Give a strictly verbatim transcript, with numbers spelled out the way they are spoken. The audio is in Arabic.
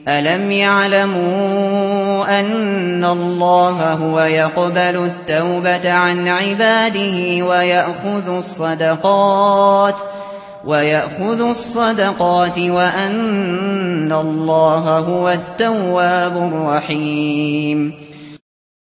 ألم يعلموا أن الله هو يقبل التوبة عن عباده ويأخذ الصدقات ويأخذ الصدقات وأن الله هو التواب الرحيم